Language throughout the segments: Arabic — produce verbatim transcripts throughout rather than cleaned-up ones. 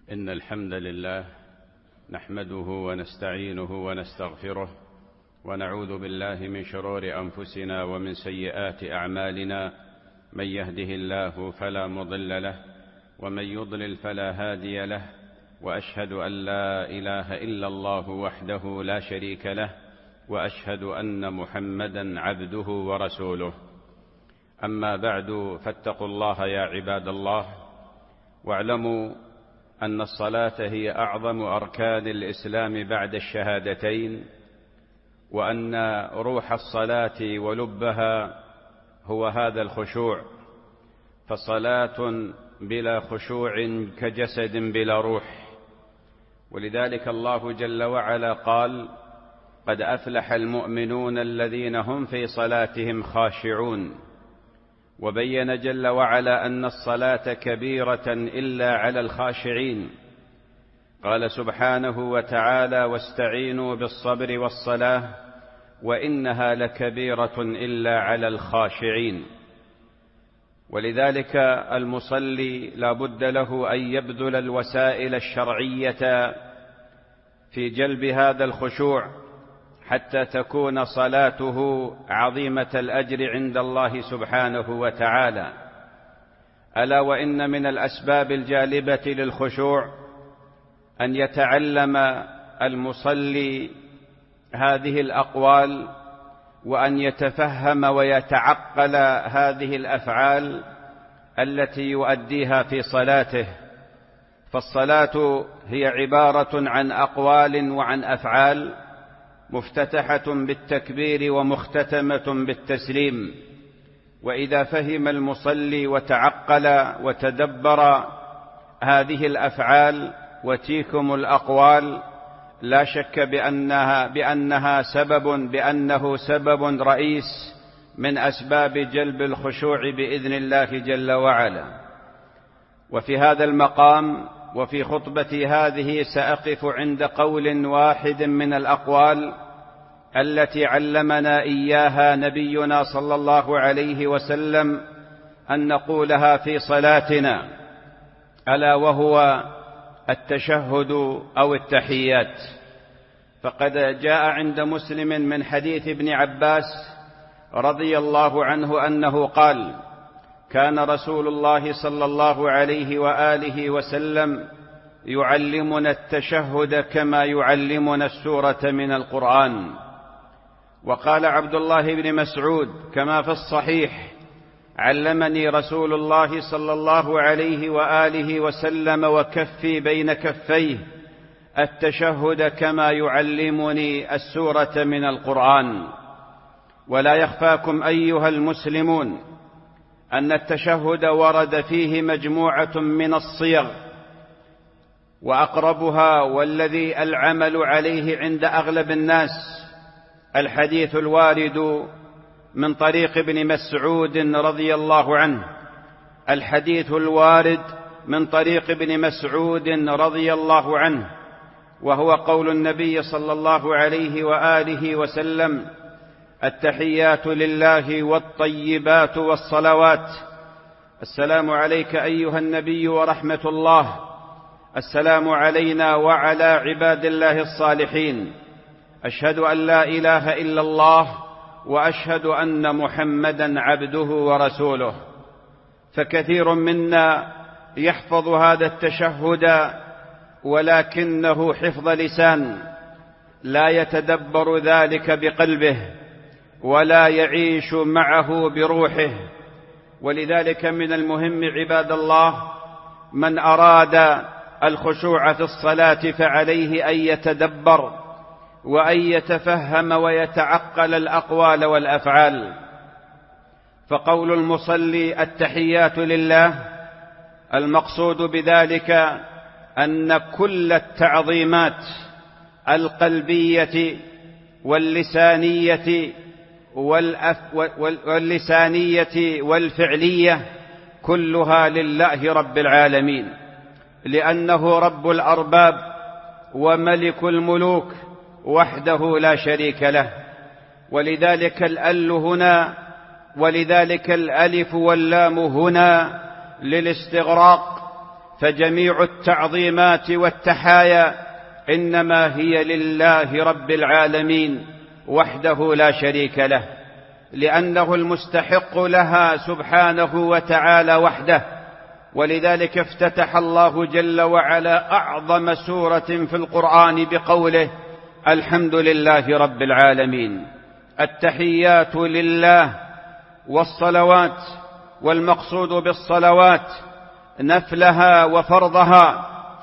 إن الحمد لله نحمده ونستعينه ونستغفره ونعوذ بالله من شرور أنفسنا ومن سيئات أعمالنا. من يهده الله فلا مضل له ومن يضلل فلا هادي له، وأشهد أن لا إله إلا الله وحده لا شريك له، وأشهد أن محمدا عبده ورسوله. أما بعد، فاتقوا الله يا عباد الله، واعلموا أن الصلاة هي أعظم أركان الإسلام بعد الشهادتين، وأن روح الصلاة ولبها هو هذا الخشوع، فصلاة بلا خشوع كجسد بلا روح. ولذلك الله جل وعلا قال: قد أفلح المؤمنون الذين هم في صلاتهم خاشعون. وبين جل وعلا أن الصلاة كبيرة إلا على الخاشعين. قال سبحانه وتعالى: واستعينوا بالصبر والصلاة وإنها لكبيرة إلا على الخاشعين. ولذلك المصلي لا بد له أن يبذل الوسائل الشرعية في جلب هذا الخشوع حتى تكون صلاته عظيمة الأجر عند الله سبحانه وتعالى. ألا وإن من الأسباب الجالبة للخشوع أن يتعلم المصلي هذه الأقوال، وأن يتفهم ويتعقل هذه الأفعال التي يؤديها في صلاته. فالصلاة هي عبارة عن أقوال وعن أفعال مفتتحة بالتكبير ومختتمة بالتسليم. وإذا فهم المصلي وتعقل وتدبر هذه الأفعال وتيكم الأقوال، لا شك بأنها, بأنها سبب بأنه سبب رئيس من أسباب جلب الخشوع بإذن الله جل وعلا. وفي هذا المقام وفي خطبتي هذه سأقف عند قول واحد من الأقوال التي علمنا إياها نبينا صلى الله عليه وسلم أن نقولها في صلاتنا، ألا وهو التشهد أو التحيات. فقد جاء عند مسلم من حديث ابن عباس رضي الله عنه أنه قال: كان رسول الله صلى الله عليه وآله وسلم يعلمنا التشهد كما يعلمنا السورة من القرآن. وقال عبد الله بن مسعود كما في الصحيح: علمني رسول الله صلى الله عليه وآله وسلم وكفي بين كفيه التشهد كما يعلمني السورة من القرآن. ولا يخفاكم أيها المسلمون أن التشهد ورد فيه مجموعة من الصيغ، وأقربها والذي العمل عليه عند أغلب الناس الحديث الوارد من طريق ابن مسعود رضي الله عنه، الحديث الوارد من طريق ابن مسعود رضي الله عنه، وهو قول النبي صلى الله عليه وآله وسلم: التحيات لله والطيبات والصلوات، السلام عليك أيها النبي ورحمة الله، السلام علينا وعلى عباد الله الصالحين، أشهد أن لا إله إلا الله وأشهد أن محمدا عبده ورسوله. فكثير منا يحفظ هذا التشهد ولكنه حفظ لسان، لا يتدبر ذلك بقلبه ولا يعيش معه بروحه. ولذلك من المهم عباد الله، من أراد الخشوع في الصلاة فعليه أن يتدبر وأن يتفهم ويتعقل الأقوال والأفعال. فقول المصلي التحيات لله، المقصود بذلك أن كل التعظيمات القلبية واللسانية واللسانية والفعلية كلها لله رب العالمين، لأنه رب الأرباب وملك الملوك وحده لا شريك له. ولذلك الأل هنا ولذلك الألف واللام هنا للاستغراق، فجميع التعظيمات والتحايا إنما هي لله رب العالمين وحده لا شريك له، لأنه المستحق لها سبحانه وتعالى وحده. ولذلك افتتح الله جل وعلا أعظم سورة في القرآن بقوله: الحمد لله رب العالمين. التحيات لله، والصلوات، والمقصود بالصلوات نفلها وفرضها،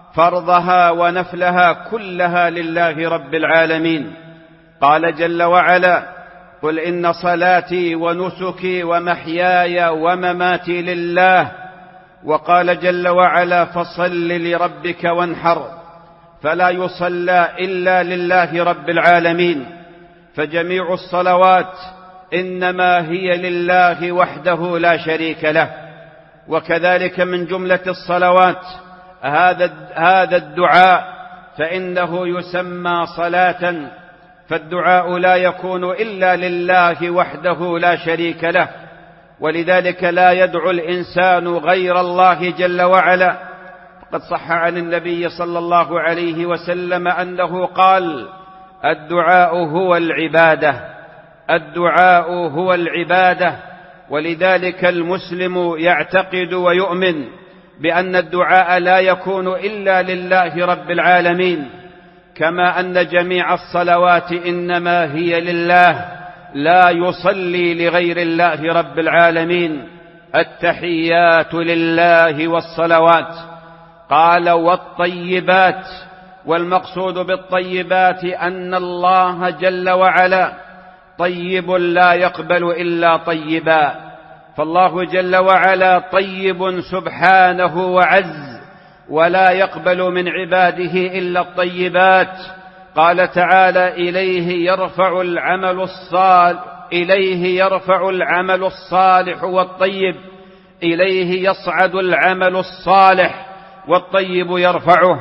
فرضها ونفلها كلها لله رب العالمين. قال جل وعلا: قل إن صلاتي ونسكي ومحياي ومماتي لله. وقال جل وعلا: فصل لربك وانحر. فلا يصلى إلا لله رب العالمين، فجميع الصلوات إنما هي لله وحده لا شريك له. وكذلك من جملة الصلوات هذا هذا الدعاء، فإنه يسمى صلاة، فالدعاء لا يكون إلا لله وحده لا شريك له. ولذلك لا يدعو الإنسان غير الله جل وعلا. قد صح عن النبي صلى الله عليه وسلم أنه قال: الدعاء هو العبادة، الدعاء هو العبادة. ولذلك المسلم يعتقد ويؤمن بأن الدعاء لا يكون إلا لله رب العالمين، كما أن جميع الصلوات إنما هي لله، لا يصلي لغير الله رب العالمين. التحيات لله والصلوات. قال: والطيبات. والمقصود بالطيبات أن الله جل وعلا طيب لا يقبل إلا طيبا، فالله جل وعلا طيب سبحانه وعز، ولا يقبل من عباده إلا الطيبات. قال تعالى: إليه يرفع العمل الصالح إليه يرفع العمل الصالح والطيب إليه يصعد العمل الصالح والطيب يرفعه.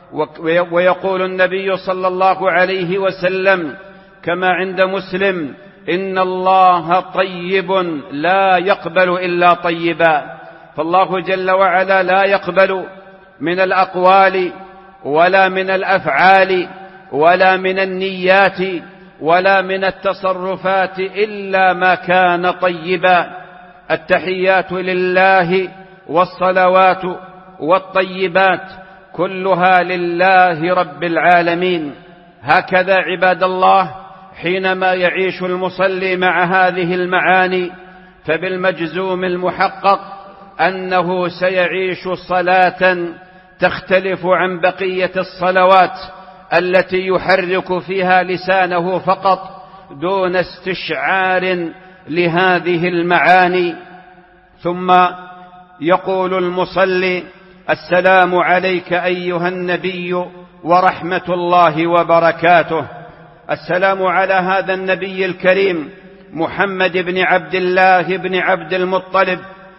ويقول النبي صلى الله عليه وسلم كما عند مسلم: إن الله طيب لا يقبل إلا طيبا. فالله جل وعلا لا يقبل من الأقوال ولا من الأفعال ولا من النيات ولا من التصرفات إلا ما كان طيبا. التحيات لله والصلوات والطيبات كلها لله رب العالمين. هكذا عباد الله، حينما يعيش المصلي مع هذه المعاني فبالمجزوم المحقق أنه سيعيش صلاة تختلف عن بقية الصلوات التي يحرك فيها لسانه فقط دون استشعار لهذه المعاني. ثم يقول المصلي: السلام عليك أيها النبي ورحمة الله وبركاته. السلام على هذا النبي الكريم محمد بن عبد الله بن عبد المطلب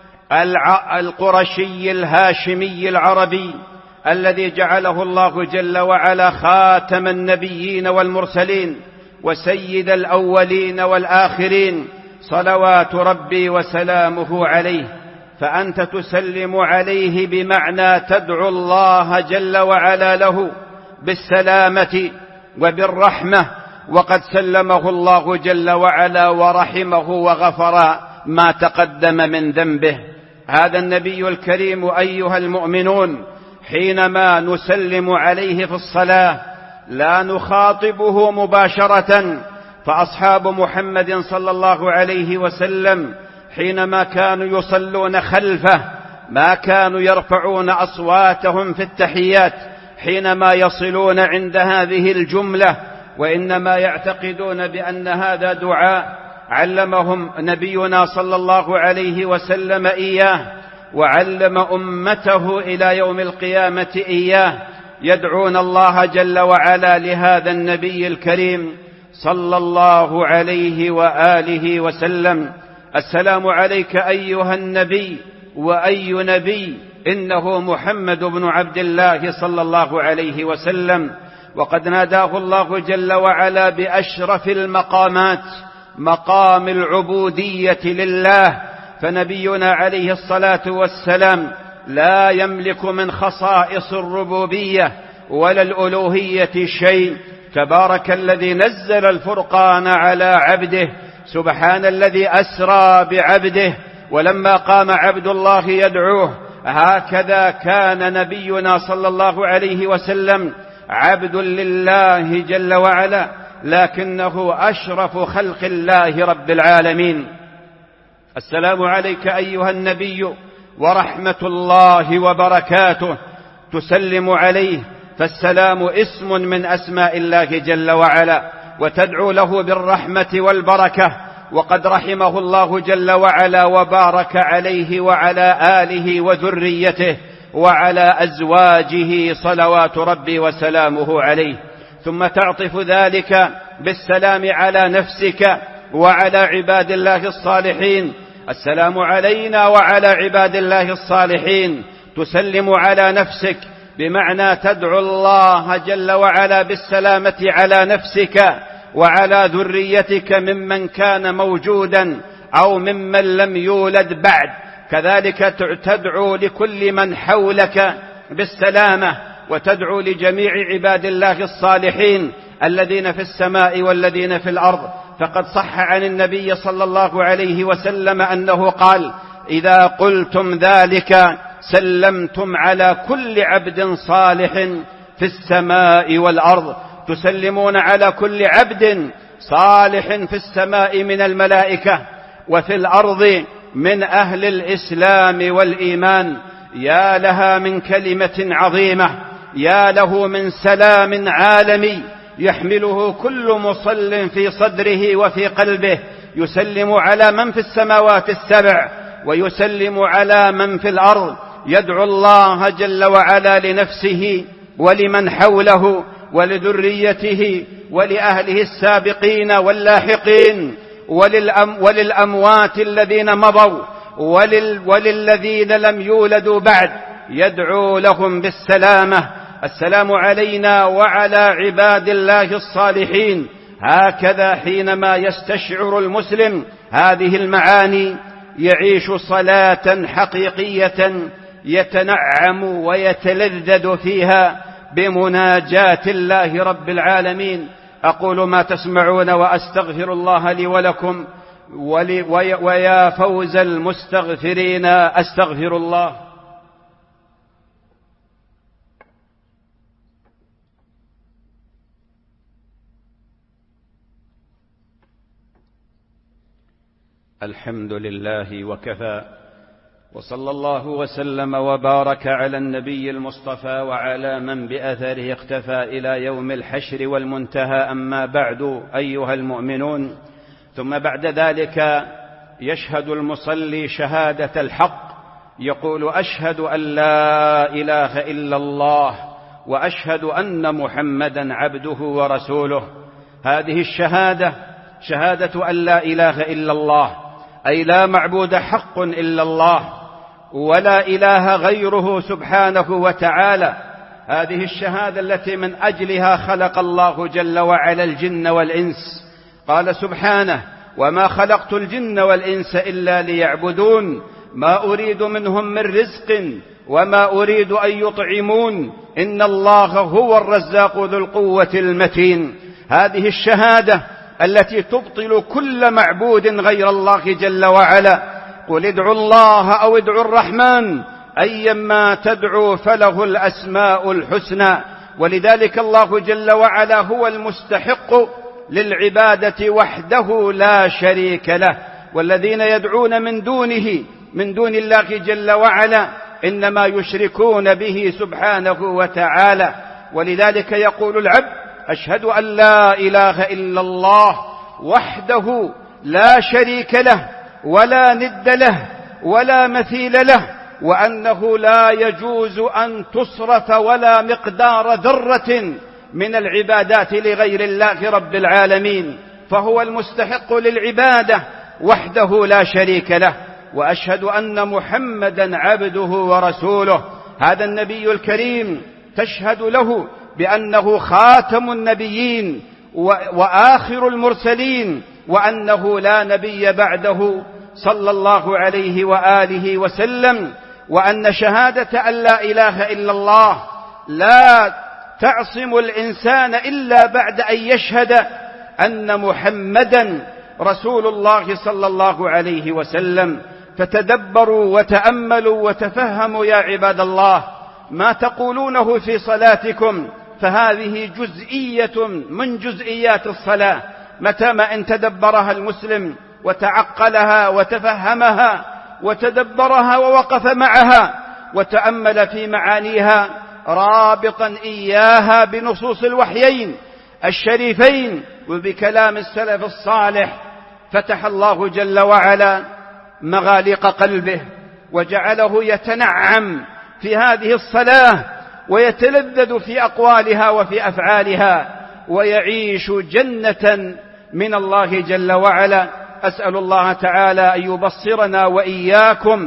القرشي الهاشمي العربي، الذي جعله الله جل وعلا خاتم النبيين والمرسلين وسيد الأولين والآخرين، صلوات ربي وسلامه عليه. فأنت تسلم عليه بمعنى تدعو الله جل وعلا له بالسلامة وبالرحمة، وقد سلمه الله جل وعلا ورحمه وغفر ما تقدم من ذنبه. هذا النبي الكريم أيها المؤمنون حينما نسلم عليه في الصلاة لا نخاطبه مباشرة، فأصحاب محمد صلى الله عليه وسلم حينما كانوا يصلون خلفه ما كانوا يرفعون أصواتهم في التحيات حينما يصلون عند هذه الجملة، وإنما يعتقدون بأن هذا دعاء علمهم نبينا صلى الله عليه وسلم إياه، وعلم أمته إلى يوم القيامة إياه، يدعون الله جل وعلا لهذا النبي الكريم صلى الله عليه وآله وسلم: السلام عليك أيها النبي. وأي نبي؟ إنه محمد بن عبد الله صلى الله عليه وسلم، وقد ناداه الله جل وعلا بأشرف المقامات، مقام العبودية لله. فنبينا عليه الصلاة والسلام لا يملك من خصائص الربوبية ولا الألوهية شيء. تبارك الذي نزل الفرقان على عبده، سبحان الذي أسرى بعبده. ولما قام عبد الله يدعوه هكذا كان نبينا صلى الله عليه وسلم عبد لله جل وعلا، لكنه أشرف خلق الله رب العالمين. السلام عليك أيها النبي ورحمة الله وبركاته. تسلم عليه، فالسلام اسم من أسماء الله جل وعلا، وتدعو له بالرحمة والبركة. وقد رحمه الله جل وعلا وبارك عليه وعلى آله وذريته وعلى أزواجه صلوات ربي وسلامه عليه. ثم تعطف ذلك بالسلام على نفسك وعلى عباد الله الصالحين. السلام علينا وعلى عباد الله الصالحين. تسلم على نفسك بمعنى تدعو الله جل وعلا بالسلامة على نفسك وعلى ذريتك ممن كان موجودا أو ممن لم يولد بعد. كذلك تدعو لكل من حولك بالسلامة، وتدعو لجميع عباد الله الصالحين الذين في السماء والذين في الأرض. فقد صح عن النبي صلى الله عليه وسلم أنه قال: إذا قلتم ذلك سلمتم على كل عبد صالح في السماء والأرض. تسلمون على كل عبد صالح في السماء من الملائكة وفي الأرض من أهل الإسلام والإيمان. يا لها من كلمة عظيمة، يا له من سلام عالمي يحمله كل مصل في صدره وفي قلبه. يسلم على من في السماوات السبع ويسلم على من في الأرض. يدعو الله جل وعلا لنفسه ولمن حوله ولذريته ولأهله السابقين واللاحقين وللأم وللأموات الذين مضوا ولل وللذين لم يولدوا بعد. يدعو لهم بالسلامة. السلام علينا وعلى عباد الله الصالحين. هكذا حينما يستشعر المسلم هذه المعاني يعيش صلاة حقيقية يتنعم ويتلذذ فيها بمناجاة الله رب العالمين. أقول ما تسمعون وأستغفر الله لي ولكم ولي ويا فوز المستغفرين. أستغفر الله. الحمد لله وكفى، وصلى الله وسلم وبارك على النبي المصطفى وعلى من بأثره اختفى إلى يوم الحشر والمنتهى. أما بعد أيها المؤمنون، ثم بعد ذلك يشهد المصلي شهادة الحق، يقول: أشهد أن لا إله إلا الله وأشهد أن محمدا عبده ورسوله. هذه الشهادة شهادة أن لا إله إلا الله، أي لا معبود حق إلا الله ولا إله غيره سبحانه وتعالى. هذه الشهادة التي من أجلها خلق الله جل وعلا الجن والإنس. قال سبحانه: وما خلقت الجن والإنس إلا ليعبدون ما أريد منهم من رزق وما أريد أن يطعمون إن الله هو الرزاق ذو القوة المتين. هذه الشهادة التي تبطل كل معبود غير الله جل وعلا. قل ادعوا الله أو ادعوا الرحمن أيما تدعوا فله الأسماء الحسنى. ولذلك الله جل وعلا هو المستحق للعبادة وحده لا شريك له. والذين يدعون من دونه من دون الله جل وعلا إنما يشركون به سبحانه وتعالى. ولذلك يقول العبد: أشهد أن لا إله إلا الله وحده لا شريك له ولا ند له ولا مثيل له، وأنه لا يجوز أن تصرف ولا مقدار ذرة من العبادات لغير الله رب العالمين، فهو المستحق للعبادة وحده لا شريك له. وأشهد أن محمدا عبده ورسوله. هذا النبي الكريم تشهد له بأنه خاتم النبيين وآخر المرسلين، وأنه لا نبي بعده صلى الله عليه وآله وسلم. وأن شهادة أن لا إله إلا الله لا تعصم الإنسان إلا بعد أن يشهد أن محمدا رسول الله صلى الله عليه وسلم. فتدبروا وتأملوا وتفهموا يا عباد الله ما تقولونه في صلاتكم، فهذه جزئية من جزئيات الصلاة. متى ما ان تدبرها المسلم وتعقلها وتفهمها وتدبرها ووقف معها وتأمل في معانيها رابطا إياها بنصوص الوحيين الشريفين وبكلام السلف الصالح، فتح الله جل وعلا مغاليق قلبه وجعله يتنعم في هذه الصلاة ويتلذذ في أقوالها وفي أفعالها ويعيش جنة من الله جل وعلا. أسأل الله تعالى أن يبصرنا وإياكم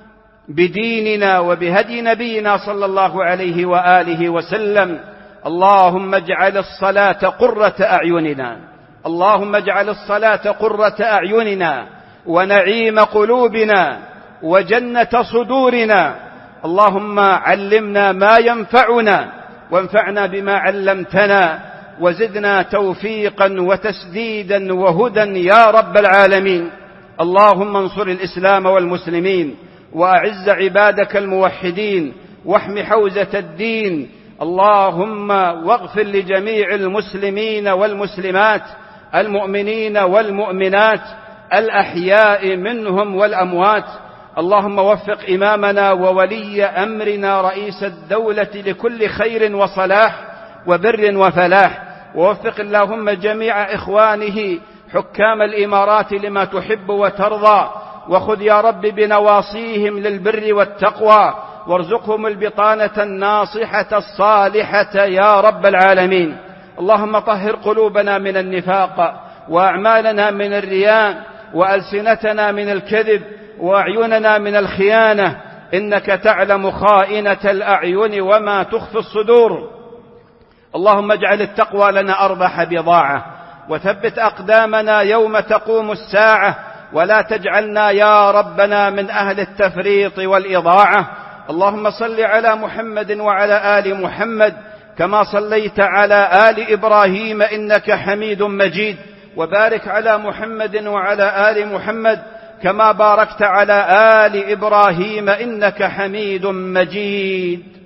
بديننا وبهدي نبينا صلى الله عليه وآله وسلم. اللهم اجعل الصلاة قرة أعيننا، اللهم اجعل الصلاة قرة أعيننا ونعيم قلوبنا وجنة صدورنا. اللهم علمنا ما ينفعنا وانفعنا بما علمتنا وزدنا توفيقا وتسديدا وهدى يا رب العالمين. اللهم انصر الإسلام والمسلمين وأعز عبادك الموحدين واحم حوزة الدين. اللهم واغفر لجميع المسلمين والمسلمات المؤمنين والمؤمنات الأحياء منهم والأموات. اللهم وفق إمامنا وولي أمرنا رئيس الدولة لكل خير وصلاح وبر وفلاح، ووفق اللهم جميع إخوانه حكام الإمارات لما تحب وترضى، وخذ يا رب بنواصيهم للبر والتقوى، وارزقهم البطانة الناصحة الصالحة يا رب العالمين. اللهم طهر قلوبنا من النفاق وأعمالنا من الرياء وألسنتنا من الكذب وأعيننا من الخيانة، إنك تعلم خائنة الأعين وما تخفي الصدور. اللهم اجعل التقوى لنا أربح بضاعة، وثبت أقدامنا يوم تقوم الساعة، ولا تجعلنا يا ربنا من أهل التفريط والإضاعة. اللهم صل على محمد وعلى آل محمد كما صليت على آل إبراهيم إنك حميد مجيد، وبارك على محمد وعلى آل محمد كما باركت على آل إبراهيم إنك حميد مجيد.